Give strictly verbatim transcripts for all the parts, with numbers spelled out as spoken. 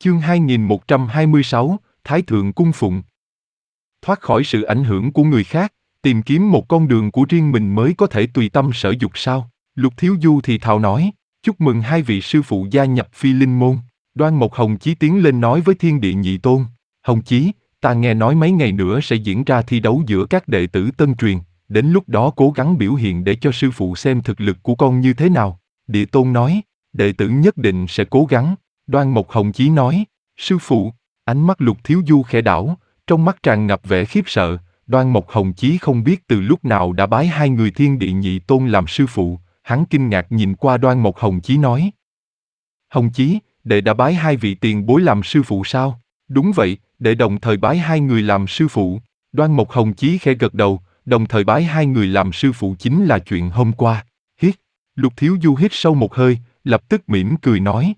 Chương hai nghìn một trăm hai mươi sáu, Thái Thượng Cung Phụng. Thoát khỏi sự ảnh hưởng của người khác, tìm kiếm một con đường của riêng mình mới có thể tùy tâm sở dục sao? Lục Thiếu Du thì thào nói, chúc mừng hai vị sư phụ gia nhập Phi Linh Môn. Đoan Mộc Hồng Chí tiến lên nói với Thiên Địa Nhị Tôn, Hồng Chí, ta nghe nói mấy ngày nữa sẽ diễn ra thi đấu giữa các đệ tử tân truyền, đến lúc đó cố gắng biểu hiện để cho sư phụ xem thực lực của con như thế nào. Địa Tôn nói, đệ tử nhất định sẽ cố gắng. Đoan Mộc Hồng Chí nói, sư phụ. Ánh mắt Lục Thiếu Du khẽ đảo, trong mắt tràn ngập vẻ khiếp sợ. Đoan Mộc Hồng Chí không biết từ lúc nào đã bái hai người Thiên Địa Nhị Tôn làm sư phụ, hắn kinh ngạc nhìn qua Đoan Mộc Hồng Chí nói, Hồng Chí, đệ đã bái hai vị tiền bối làm sư phụ sao? Đúng vậy, đệ đồng thời bái hai người làm sư phụ. Đoan Mộc Hồng Chí khẽ gật đầu, đồng thời bái hai người làm sư phụ chính là chuyện hôm qua. Hít, Lục Thiếu Du hít sâu một hơi, lập tức mỉm cười nói,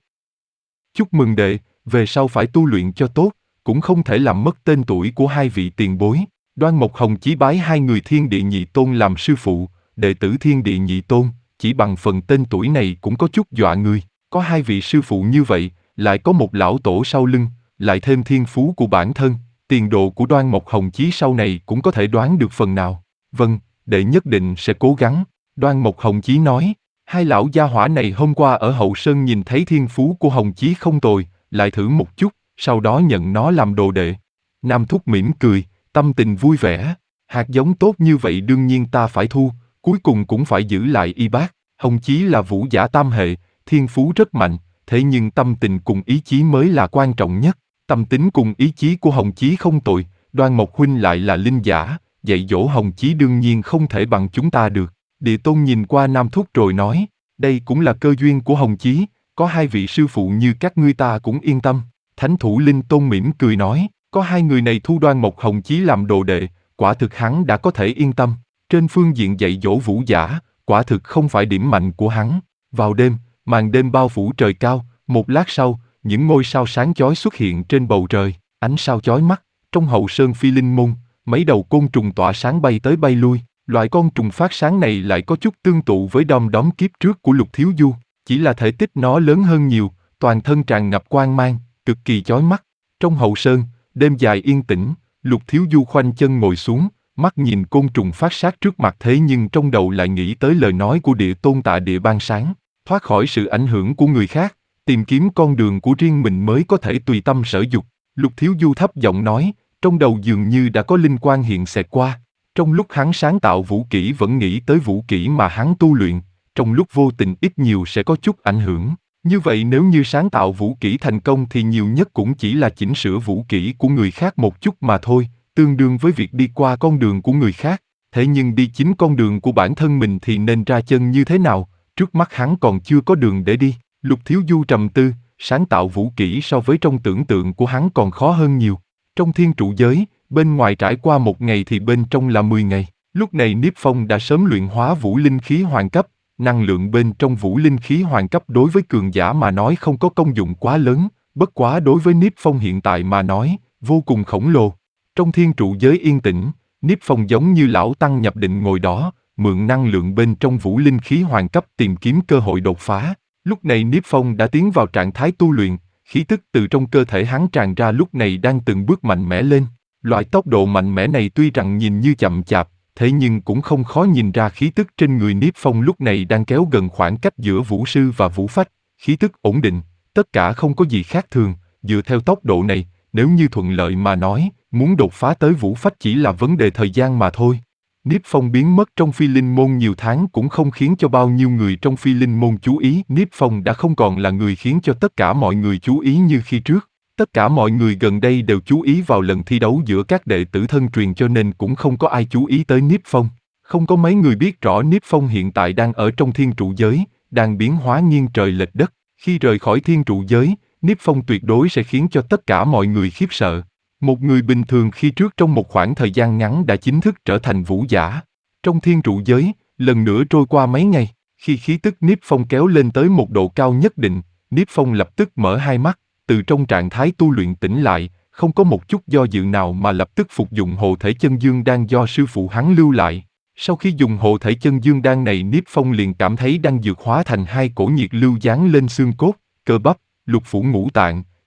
chúc mừng đệ, về sau phải tu luyện cho tốt, cũng không thể làm mất tên tuổi của hai vị tiền bối. Đoan Mộc Hồng Chí bái hai người Thiên Địa Nhị Tôn làm sư phụ, đệ tử Thiên Địa Nhị Tôn, chỉ bằng phần tên tuổi này cũng có chút dọa người. Có hai vị sư phụ như vậy, lại có một lão tổ sau lưng, lại thêm thiên phú của bản thân, tiền đồ của Đoan Mộc Hồng Chí sau này cũng có thể đoán được phần nào. Vâng, đệ nhất định sẽ cố gắng. Đoan Mộc Hồng Chí nói, hai lão gia hỏa này hôm qua ở Hậu Sơn nhìn thấy thiên phú của Hồng Chí không tồi, lại thử một chút, sau đó nhận nó làm đồ đệ. Nam Thúc mỉm cười, tâm tình vui vẻ, hạt giống tốt như vậy đương nhiên ta phải thu, cuối cùng cũng phải giữ lại y bác. Hồng Chí là vũ giả tam hệ, thiên phú rất mạnh, thế nhưng tâm tình cùng ý chí mới là quan trọng nhất. Tâm tính cùng ý chí của Hồng Chí không tồi, Đoan Mộc huynh lại là linh giả, dạy dỗ Hồng Chí đương nhiên không thể bằng chúng ta được. Địa Tôn nhìn qua Nam Thúc rồi nói, đây cũng là cơ duyên của Hồng Chí, có hai vị sư phụ như các ngươi ta cũng yên tâm. Thánh thủ Linh Tôn mỉm cười nói, có hai người này thu Đoan Mộc Hồng Chí làm đồ đệ, quả thực hắn đã có thể yên tâm. Trên phương diện dạy dỗ vũ giả, quả thực không phải điểm mạnh của hắn. Vào đêm, màn đêm bao phủ trời cao, một lát sau, những ngôi sao sáng chói xuất hiện trên bầu trời, ánh sao chói mắt. Trong Hậu Sơn Phi Linh Môn, mấy đầu côn trùng tỏa sáng bay tới bay lui. Loại con trùng phát sáng này lại có chút tương tự với đom đóm kiếp trước của Lục Thiếu Du, chỉ là thể tích nó lớn hơn nhiều, toàn thân tràn ngập quang mang, cực kỳ chói mắt. Trong Hậu Sơn, đêm dài yên tĩnh, Lục Thiếu Du khoanh chân ngồi xuống, mắt nhìn côn trùng phát sát trước mặt, thế nhưng trong đầu lại nghĩ tới lời nói của Địa Tôn Tạ Địa ban sáng, thoát khỏi sự ảnh hưởng của người khác, tìm kiếm con đường của riêng mình mới có thể tùy tâm sở dục. Lục Thiếu Du thấp giọng nói, trong đầu dường như đã có linh quang hiện xẹt qua. Trong lúc hắn sáng tạo vũ kỹ vẫn nghĩ tới vũ kỹ mà hắn tu luyện, trong lúc vô tình ít nhiều sẽ có chút ảnh hưởng. Như vậy nếu như sáng tạo vũ kỹ thành công thì nhiều nhất cũng chỉ là chỉnh sửa vũ kỹ của người khác một chút mà thôi, tương đương với việc đi qua con đường của người khác. Thế nhưng đi chính con đường của bản thân mình thì nên ra chân như thế nào, trước mắt hắn còn chưa có đường để đi. Lục Thiếu Du trầm tư, sáng tạo vũ kỹ so với trong tưởng tượng của hắn còn khó hơn nhiều. Trong thiên trụ giới, bên ngoài trải qua một ngày thì bên trong là mười ngày. Lúc này Niếp Phong đã sớm luyện hóa vũ linh khí hoàng cấp, năng lượng bên trong vũ linh khí hoàng cấp đối với cường giả mà nói không có công dụng quá lớn, bất quá đối với Niếp Phong hiện tại mà nói, vô cùng khổng lồ. Trong thiên trụ giới yên tĩnh, Niếp Phong giống như lão tăng nhập định ngồi đó, mượn năng lượng bên trong vũ linh khí hoàng cấp tìm kiếm cơ hội đột phá. Lúc này Niếp Phong đã tiến vào trạng thái tu luyện, khí tức từ trong cơ thể hắn tràn ra lúc này đang từng bước mạnh mẽ lên. Loại tốc độ mạnh mẽ này tuy rằng nhìn như chậm chạp, thế nhưng cũng không khó nhìn ra khí tức trên người Niếp Phong lúc này đang kéo gần khoảng cách giữa Vũ Sư và Vũ Phách, khí tức ổn định, tất cả không có gì khác thường. Dựa theo tốc độ này, nếu như thuận lợi mà nói, muốn đột phá tới Vũ Phách chỉ là vấn đề thời gian mà thôi. Niếp Phong biến mất trong Phi Linh Môn nhiều tháng cũng không khiến cho bao nhiêu người trong Phi Linh Môn chú ý. Niếp Phong đã không còn là người khiến cho tất cả mọi người chú ý như khi trước. Tất cả mọi người gần đây đều chú ý vào lần thi đấu giữa các đệ tử thân truyền cho nên cũng không có ai chú ý tới Niếp Phong. Không có mấy người biết rõ Niếp Phong hiện tại đang ở trong thiên trụ giới, đang biến hóa nghiêng trời lệch đất. Khi rời khỏi thiên trụ giới, Niếp Phong tuyệt đối sẽ khiến cho tất cả mọi người khiếp sợ. Một người bình thường khi trước trong một khoảng thời gian ngắn đã chính thức trở thành vũ giả. Trong thiên trụ giới, lần nữa trôi qua mấy ngày, khi khí tức Niếp Phong kéo lên tới một độ cao nhất định, Niếp Phong lập tức mở hai mắt, từ trong trạng thái tu luyện tỉnh lại, không có một chút do dự nào mà lập tức phục dụng hộ thể chân dương đan do sư phụ hắn lưu lại. Sau khi dùng hộ thể chân dương đan này, Niếp Phong liền cảm thấy đang dược hóa thành hai cổ nhiệt lưu dán lên xương cốt, cơ bắp, lục phủ ngũ tạng,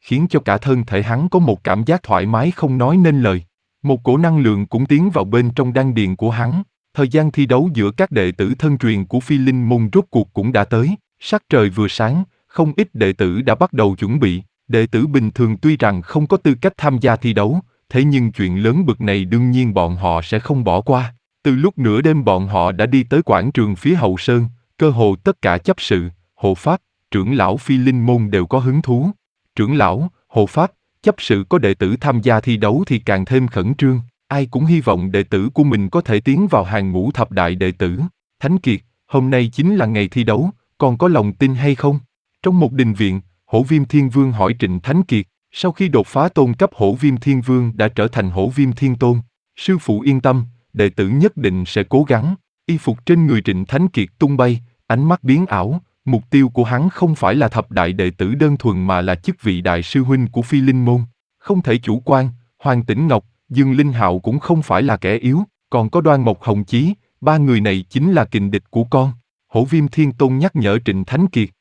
khiến cho cả thân thể hắn có một cảm giác thoải mái không nói nên lời. Một cổ năng lượng cũng tiến vào bên trong đan điền của hắn. Thời gian thi đấu giữa các đệ tử thân truyền của Phi Linh môn rốt cuộc cũng đã tới. Sắc trời vừa sáng, không ít đệ tử đã bắt đầu chuẩn bị. Đệ tử bình thường tuy rằng không có tư cách tham gia thi đấu, thế nhưng chuyện lớn bực này đương nhiên bọn họ sẽ không bỏ qua. Từ lúc nửa đêm bọn họ đã đi tới quảng trường phía hậu sơn, cơ hồ tất cả chấp sự, hộ pháp, trưởng lão Phi Linh môn đều có hứng thú. Trưởng lão, hộ pháp, chấp sự có đệ tử tham gia thi đấu thì càng thêm khẩn trương, ai cũng hy vọng đệ tử của mình có thể tiến vào hàng ngũ thập đại đệ tử. Thánh Kiệt, hôm nay chính là ngày thi đấu, còn có lòng tin hay không? Trong một đình viện, Hổ Viêm Thiên Vương hỏi Trịnh Thánh Kiệt, sau khi đột phá tôn cấp Hổ Viêm Thiên Vương đã trở thành Hổ Viêm Thiên Tôn. Sư phụ yên tâm, đệ tử nhất định sẽ cố gắng. Y phục trên người Trịnh Thánh Kiệt tung bay, ánh mắt biến ảo, mục tiêu của hắn không phải là thập đại đệ tử đơn thuần mà là chức vị đại sư huynh của Phi Linh môn. Không thể chủ quan, Hoàng Tĩnh Ngọc, Dương Linh Hạo cũng không phải là kẻ yếu, còn có Đoan Mộc Hồng Chí, ba người này chính là kình địch của con. Hổ Viêm Thiên Tôn nhắc nhở Trịnh Thánh Kiệt,